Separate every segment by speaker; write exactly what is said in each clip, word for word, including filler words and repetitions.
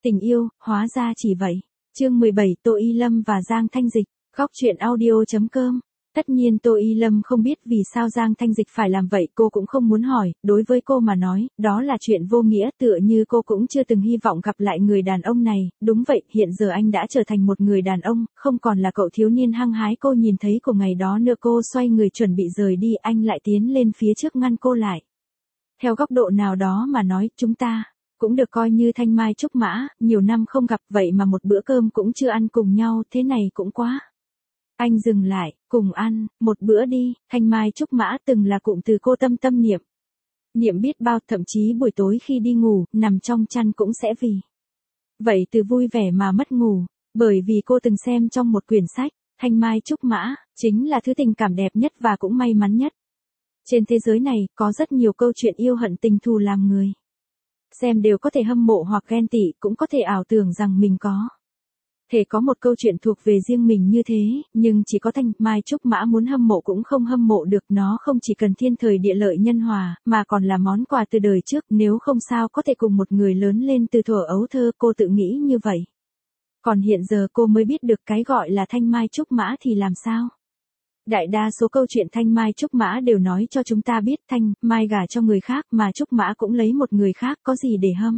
Speaker 1: Tình yêu, hóa ra chỉ vậy. Chương mười bảy Tô Y Lâm và Giang Thanh Dịch, góc truyện audio.com. Tất nhiên Tô Y Lâm không biết vì sao Giang Thanh Dịch phải làm vậy, cô cũng không muốn hỏi, đối với cô mà nói, đó là chuyện vô nghĩa, tựa như cô cũng chưa từng hy vọng gặp lại người đàn ông này. Đúng vậy, hiện giờ anh đã trở thành một người đàn ông, không còn là cậu thiếu niên hăng hái cô nhìn thấy của ngày đó nữa. Cô xoay người chuẩn bị rời đi, anh lại tiến lên phía trước ngăn cô lại. Theo góc độ nào đó mà nói, chúng ta cũng được coi như thanh mai trúc mã, nhiều năm không gặp vậy mà một bữa cơm cũng chưa ăn cùng nhau, thế này cũng quá. Anh dừng lại, cùng ăn, một bữa đi. Thanh mai trúc mã từng là cụm từ cô Tâm Tâm niệm. Niệm biết bao, thậm chí buổi tối khi đi ngủ, nằm trong chăn cũng sẽ vì vậy từ vui vẻ mà mất ngủ, bởi vì cô từng xem trong một quyển sách, thanh mai trúc mã, chính là thứ tình cảm đẹp nhất và cũng may mắn nhất. Trên thế giới này, có rất nhiều câu chuyện yêu hận tình thù làm người xem đều có thể hâm mộ hoặc ghen tị, cũng có thể ảo tưởng rằng mình có thể có một câu chuyện thuộc về riêng mình như thế, nhưng chỉ có thanh mai trúc mã muốn hâm mộ cũng không hâm mộ được. Nó không chỉ cần thiên thời địa lợi nhân hòa, mà còn là món quà từ đời trước, nếu không sao có thể cùng một người lớn lên từ thuở ấu thơ, cô tự nghĩ như vậy. Còn hiện giờ cô mới biết được cái gọi là thanh mai trúc mã thì làm sao. Đại đa số câu chuyện thanh mai trúc mã đều nói cho chúng ta biết thanh mai gả cho người khác mà trúc mã cũng lấy một người khác, có gì để hâm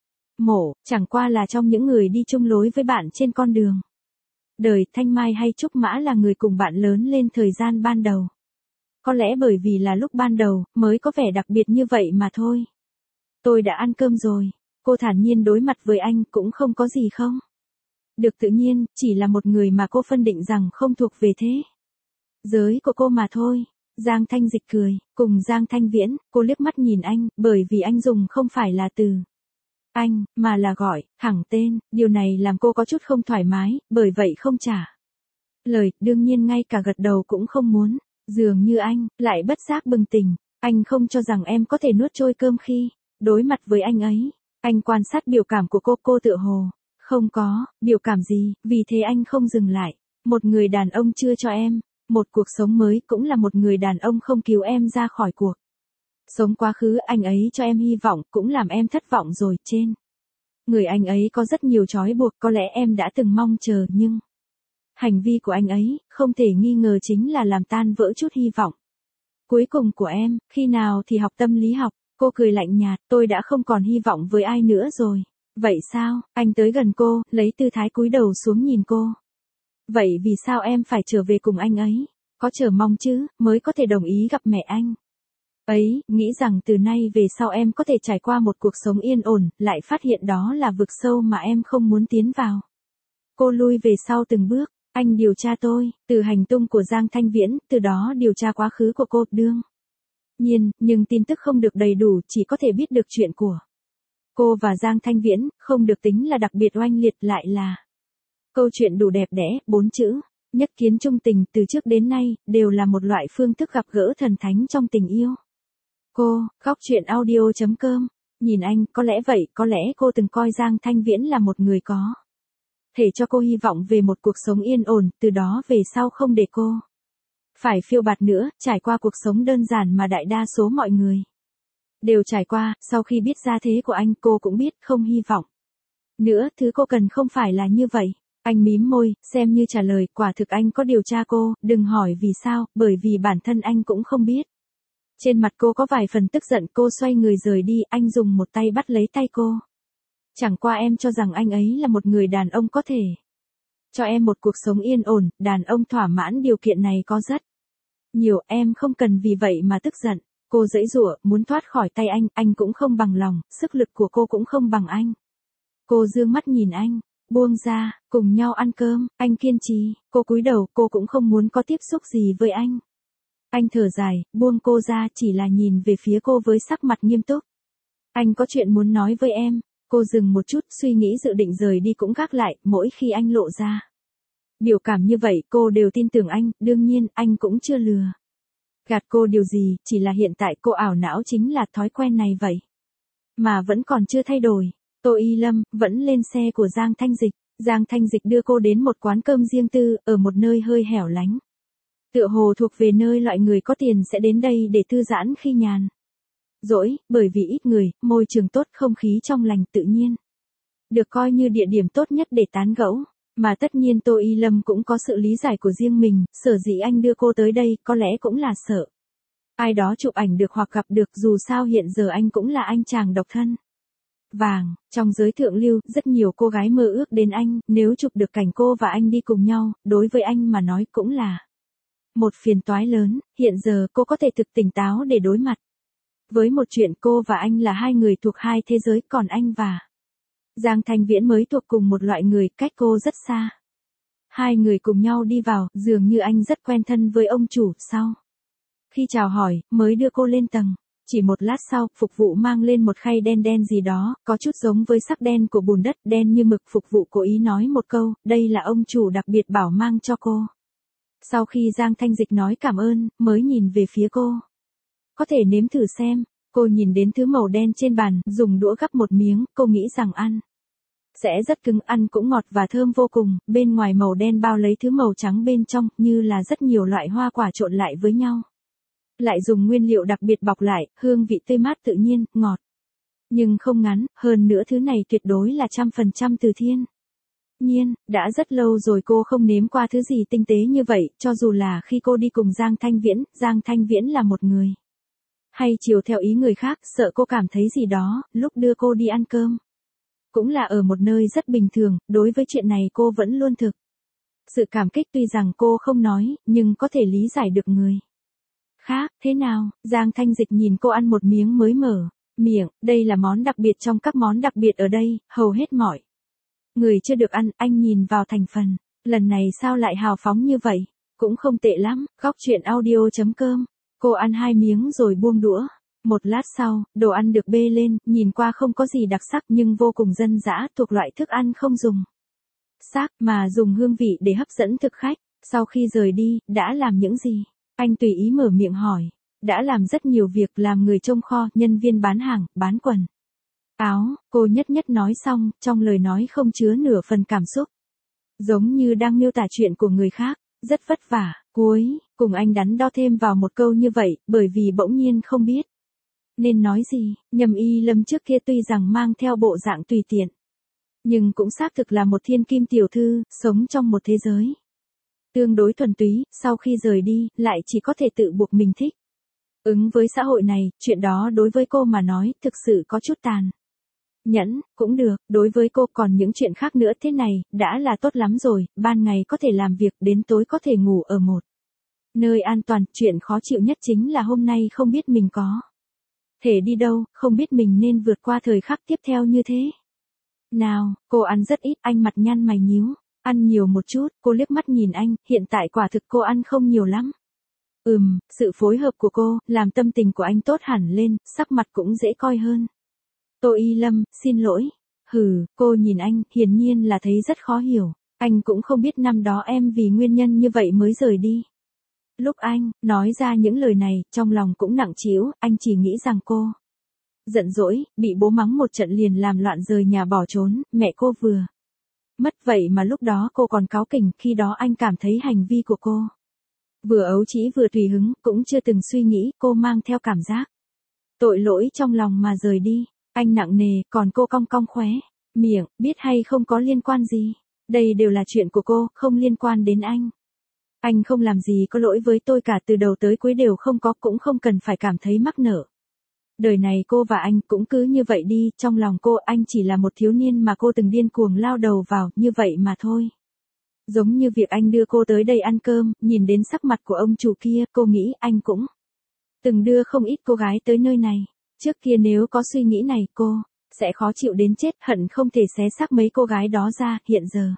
Speaker 1: mộ, chẳng qua là trong những người đi chung lối với bạn trên con đường đời. Thanh mai hay trúc mã là người cùng bạn lớn lên thời gian ban đầu. Có lẽ bởi vì là lúc ban đầu mới có vẻ đặc biệt như vậy mà thôi. Tôi đã ăn cơm rồi, cô thản nhiên đối mặt với anh, cũng không có gì không được tự nhiên, chỉ là một người mà cô phân định rằng không thuộc về thế giới của cô mà thôi. Giang Thanh Dịch cười, cùng Giang Thanh Viễn, cô liếc mắt nhìn anh, bởi vì anh dùng không phải là từ anh, mà là gọi thẳng tên, điều này làm cô có chút không thoải mái, bởi vậy không trả lời, đương nhiên ngay cả gật đầu cũng không muốn. Dường như anh lại bất giác bừng tỉnh, anh không cho rằng em có thể nuốt trôi cơm khi đối mặt với anh ấy. Anh quan sát biểu cảm của cô, cô tựa hồ không có biểu cảm gì, vì thế anh không dừng lại. Một người đàn ông chưa cho em một cuộc sống mới, cũng là một người đàn ông không cứu em ra khỏi cuộc sống quá khứ. Anh ấy cho em hy vọng, cũng làm em thất vọng rồi. Trên người anh ấy có rất nhiều trói buộc, có lẽ em đã từng mong chờ, nhưng hành vi của anh ấy, không thể nghi ngờ chính là làm tan vỡ chút hy vọng cuối cùng của em. Khi nào thì học tâm lý học? Cô cười lạnh nhạt, tôi đã không còn hy vọng với ai nữa rồi. Vậy sao? Anh tới gần cô, lấy tư thái cúi đầu xuống nhìn cô. Vậy vì sao em phải trở về cùng anh ấy? Có chờ mong chứ, mới có thể đồng ý gặp mẹ anh ấy, nghĩ rằng từ nay về sau em có thể trải qua một cuộc sống yên ổn, lại phát hiện đó là vực sâu mà em không muốn tiến vào. Cô lui về sau từng bước. Anh điều tra tôi, từ hành tung của Giang Thanh Viễn, từ đó điều tra quá khứ của cô. Đương nhiên, nhưng tin tức không được đầy đủ, chỉ có thể biết được chuyện của cô và Giang Thanh Viễn, không được tính là đặc biệt oanh liệt, lại là câu chuyện đủ đẹp đẽ. Bốn chữ nhất kiến trung tình, từ trước đến nay đều là một loại phương thức gặp gỡ thần thánh trong tình yêu. Cô, góc truyện audio.com. Nhìn anh, có lẽ vậy, có lẽ cô từng coi Giang Thanh Viễn là một người có thể cho cô hy vọng về một cuộc sống yên ổn, từ đó về sau không để cô phải phiêu bạt nữa, trải qua cuộc sống đơn giản mà đại đa số mọi người đều trải qua. Sau khi biết ra thế của anh, cô cũng biết không hy vọng nữa, thứ cô cần không phải là như vậy. Anh mím môi, xem như trả lời, quả thực anh có điều tra cô, đừng hỏi vì sao, bởi vì bản thân anh cũng không biết. Trên mặt cô có vài phần tức giận, cô xoay người rời đi, anh dùng một tay bắt lấy tay cô. Chẳng qua em cho rằng anh ấy là một người đàn ông có thể cho em một cuộc sống yên ổn, đàn ông thỏa mãn điều kiện này có rất nhiều, em không cần vì vậy mà tức giận. Cô giãy giụa, muốn thoát khỏi tay anh, anh cũng không bằng lòng, sức lực của cô cũng không bằng anh. Cô dương mắt nhìn anh, buông ra, cùng nhau ăn cơm, anh kiên trì. Cô cúi đầu, cô cũng không muốn có tiếp xúc gì với anh. Anh thở dài, buông cô ra, chỉ là nhìn về phía cô với sắc mặt nghiêm túc. Anh có chuyện muốn nói với em. Cô dừng một chút, suy nghĩ dự định rời đi cũng gác lại, mỗi khi anh lộ ra biểu cảm như vậy, cô đều tin tưởng anh, đương nhiên, anh cũng chưa lừa gạt cô điều gì, chỉ là hiện tại cô ảo não chính là thói quen này vậy mà vẫn còn chưa thay đổi. Tô Y Lâm vẫn lên xe của Giang Thanh Dịch. Giang Thanh Dịch đưa cô đến một quán cơm riêng tư, ở một nơi hơi hẻo lánh. Tựa hồ thuộc về nơi loại người có tiền sẽ đến đây để thư giãn khi nhàn rỗi, bởi vì ít người, môi trường tốt, không khí trong lành, tự nhiên được coi như địa điểm tốt nhất để tán gẫu. Mà tất nhiên Tô Y Lâm cũng có sự lý giải của riêng mình, sở dĩ anh đưa cô tới đây có lẽ cũng là sợ ai đó chụp ảnh được hoặc gặp được, dù sao hiện giờ anh cũng là anh chàng độc thân. Vàng, trong giới thượng lưu, rất nhiều cô gái mơ ước đến anh, nếu chụp được cảnh cô và anh đi cùng nhau, đối với anh mà nói cũng là một phiền toái lớn, hiện giờ cô có thể thực tỉnh táo để đối mặt với một chuyện. Cô và anh là hai người thuộc hai thế giới, còn anh và Giang Thanh Viễn mới thuộc cùng một loại người, cách cô rất xa. Hai người cùng nhau đi vào, dường như anh rất quen thân với ông chủ. Sau khi chào hỏi, mới đưa cô lên tầng. Chỉ một lát sau, phục vụ mang lên một khay đen đen gì đó, có chút giống với sắc đen của bùn đất, đen như mực. Phục vụ cố ý nói một câu, đây là ông chủ đặc biệt bảo mang cho cô. Sau khi Giang Thanh Dịch nói cảm ơn, mới nhìn về phía cô. Có thể nếm thử xem. Cô nhìn đến thứ màu đen trên bàn, dùng đũa gắp một miếng, cô nghĩ rằng ăn sẽ rất cứng, ăn cũng ngọt và thơm vô cùng. Bên ngoài màu đen bao lấy thứ màu trắng bên trong, như là rất nhiều loại hoa quả trộn lại với nhau. Lại dùng nguyên liệu đặc biệt bọc lại, hương vị tươi mát tự nhiên, ngọt. Nhưng không ngắn, hơn nữa thứ này tuyệt đối là trăm phần trăm từ thiên nhiên. Đã rất lâu rồi cô không nếm qua thứ gì tinh tế như vậy, cho dù là khi cô đi cùng Giang Thanh Viễn. Giang Thanh Viễn là một người hay chiều theo ý người khác, sợ cô cảm thấy gì đó. Lúc đưa cô đi ăn cơm, cũng là ở một nơi rất bình thường, đối với chuyện này cô vẫn luôn thực sự cảm kích. Tuy rằng cô không nói, nhưng có thể lý giải được người khác. Thế nào? Giang Thanh Dịch nhìn cô ăn một miếng mới mở miệng, đây là món đặc biệt trong các món đặc biệt ở đây, hầu hết mọi người chưa được ăn. Anh nhìn vào thành phần, lần này sao lại hào phóng như vậy? Cũng không tệ lắm. Góc truyện audio chấm com. Cô ăn hai miếng rồi buông đũa. Một lát sau, đồ ăn được bê lên, nhìn qua không có gì đặc sắc nhưng vô cùng dân dã, thuộc loại thức ăn không dùng xác, mà dùng hương vị để hấp dẫn thực khách. Sau khi rời đi, đã làm những gì? Anh tùy ý mở miệng hỏi. Đã làm rất nhiều việc, làm người trông kho, nhân viên bán hàng, bán quần áo. Cô nhất nhất nói xong, trong lời nói không chứa nửa phần cảm xúc. Giống như đang miêu tả chuyện của người khác, rất vất vả. Cuối cùng anh đắn đo thêm vào một câu như vậy, bởi vì bỗng nhiên không biết nên nói gì. Nhầm Y Lâm trước kia tuy rằng mang theo bộ dạng tùy tiện, nhưng cũng xác thực là một thiên kim tiểu thư, sống trong một thế giới tương đối thuần túy. Sau khi rời đi, lại chỉ có thể tự buộc mình thích ứng với xã hội này. Chuyện đó đối với cô mà nói, thực sự có chút tàn nhẫn. Cũng được, đối với cô còn những chuyện khác nữa, thế này, đã là tốt lắm rồi. Ban ngày có thể làm việc, đến tối có thể ngủ ở một nơi an toàn. Chuyện khó chịu nhất chính là hôm nay không biết mình có thể đi đâu, không biết mình nên vượt qua thời khắc tiếp theo như thế nào. Cô ăn rất ít, anh mặt nhăn mày nhíu. Ăn nhiều một chút. Cô liếc mắt nhìn anh, hiện tại quả thực cô ăn không nhiều lắm. Ừm, sự phối hợp của cô, làm tâm tình của anh tốt hẳn lên, sắc mặt cũng dễ coi hơn. Tô Y Lâm, xin lỗi. Hừ, cô nhìn anh, hiển nhiên là thấy rất khó hiểu. Anh cũng không biết năm đó em vì nguyên nhân như vậy mới rời đi. Lúc anh nói ra những lời này, trong lòng cũng nặng trĩu. Anh chỉ nghĩ rằng cô giận dỗi, bị bố mắng một trận liền làm loạn rời nhà bỏ trốn. Mẹ cô vừa mất vậy mà lúc đó cô còn cáu kỉnh. Khi đó anh cảm thấy hành vi của cô vừa ấu trĩ vừa tùy hứng, cũng chưa từng suy nghĩ. Cô mang theo cảm giác tội lỗi trong lòng mà rời đi. Anh nặng nề, còn cô cong cong khóe miệng, biết hay không có liên quan gì. Đây đều là chuyện của cô, không liên quan đến anh. Anh không làm gì có lỗi với tôi cả, từ đầu tới cuối đều không có, cũng không cần phải cảm thấy mắc nợ. Đời này cô và anh cũng cứ như vậy đi. Trong lòng cô, anh chỉ là một thiếu niên mà cô từng điên cuồng lao đầu vào, như vậy mà thôi. Giống như việc anh đưa cô tới đây ăn cơm, nhìn đến sắc mặt của ông chủ kia, cô nghĩ anh cũng từng đưa không ít cô gái tới nơi này. Trước kia nếu có suy nghĩ này, cô sẽ khó chịu đến chết, hận không thể xé xác mấy cô gái đó ra. Hiện giờ,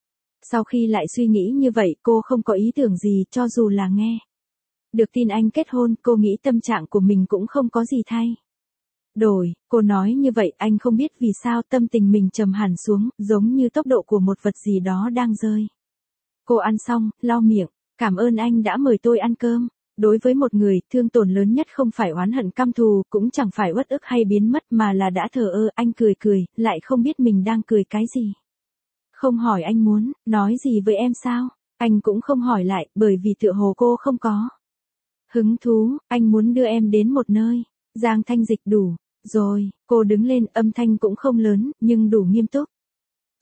Speaker 1: sau khi lại suy nghĩ như vậy, cô không có ý tưởng gì. Cho dù là nghe được tin anh kết hôn, cô nghĩ tâm trạng của mình cũng không có gì thay đổi. Cô nói như vậy, anh không biết vì sao tâm tình mình trầm hẳn xuống, giống như tốc độ của một vật gì đó đang rơi. Cô ăn xong, lau miệng. Cảm ơn anh đã mời tôi ăn cơm. Đối với một người, thương tổn lớn nhất không phải oán hận căm thù, cũng chẳng phải uất ức hay biến mất, mà là đã thờ ơ. Anh cười cười, lại không biết mình đang cười cái gì. Không hỏi anh muốn nói gì với em sao? Anh cũng không hỏi lại, bởi vì tựa hồ cô không có hứng thú. Anh muốn đưa em đến một nơi. Giang Thanh Dịch, đủ rồi. Cô đứng lên, âm thanh cũng không lớn, nhưng đủ nghiêm túc.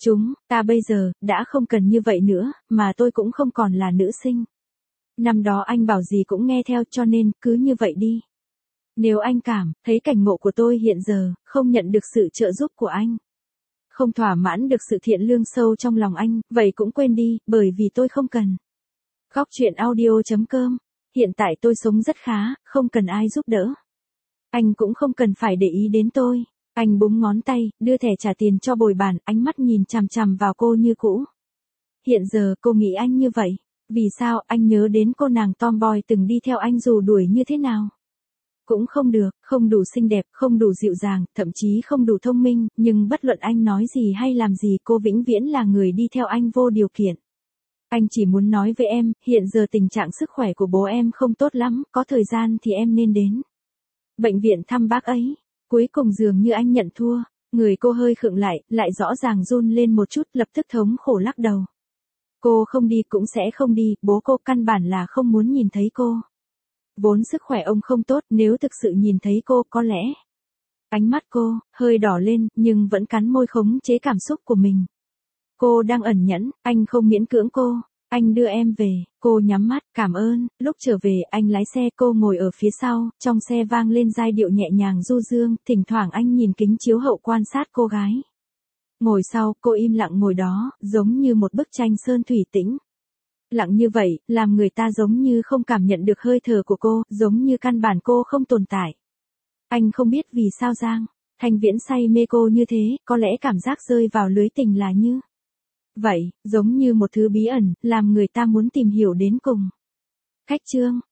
Speaker 1: Chúng, ta bây giờ, đã không cần như vậy nữa, mà tôi cũng không còn là nữ sinh. Năm đó anh bảo gì cũng nghe theo cho nên, cứ như vậy đi. Nếu anh cảm, thấy cảnh ngộ của tôi hiện giờ, không nhận được sự trợ giúp của anh. Không thỏa mãn được sự thiện lương sâu trong lòng anh, vậy cũng quên đi, bởi vì tôi không cần. Góc truyện audio chấm com. Hiện tại tôi sống rất khá, không cần ai giúp đỡ. Anh cũng không cần phải để ý đến tôi. Anh búng ngón tay, đưa thẻ trả tiền cho bồi bàn, ánh mắt nhìn chằm chằm vào cô như cũ. Hiện giờ cô nghĩ anh như vậy. Vì sao anh nhớ đến cô nàng tomboy từng đi theo anh dù đuổi như thế nào? Cũng không được, không đủ xinh đẹp, không đủ dịu dàng, thậm chí không đủ thông minh, nhưng bất luận anh nói gì hay làm gì cô vĩnh viễn là người đi theo anh vô điều kiện. Anh chỉ muốn nói với em, hiện giờ tình trạng sức khỏe của bố em không tốt lắm, có thời gian thì em nên đến bệnh viện thăm bác ấy. Cuối cùng dường như anh nhận thua, người cô hơi khựng lại, lại rõ ràng run lên một chút, lập tức thống khổ lắc đầu. Cô không đi cũng sẽ không đi, bố cô căn bản là không muốn nhìn thấy cô. Vốn sức khỏe ông không tốt, nếu thực sự nhìn thấy cô có lẽ. Ánh mắt cô, hơi đỏ lên, nhưng vẫn cắn môi khống chế cảm xúc của mình. Cô đang ẩn nhẫn, anh không miễn cưỡng cô. Anh đưa em về, cô nhắm mắt, cảm ơn. Lúc trở về anh lái xe, cô ngồi ở phía sau, trong xe vang lên giai điệu nhẹ nhàng du dương, thỉnh thoảng anh nhìn kính chiếu hậu quan sát cô gái. Ngồi sau, cô im lặng ngồi đó, giống như một bức tranh sơn thủy tĩnh. Lặng như vậy, làm người ta giống như không cảm nhận được hơi thở của cô, giống như căn bản cô không tồn tại. Anh không biết vì sao Giang Thanh Viễn say mê cô như thế, có lẽ cảm giác rơi vào lưới tình là như vậy, giống như một thứ bí ẩn, làm người ta muốn tìm hiểu đến cùng. Khách trương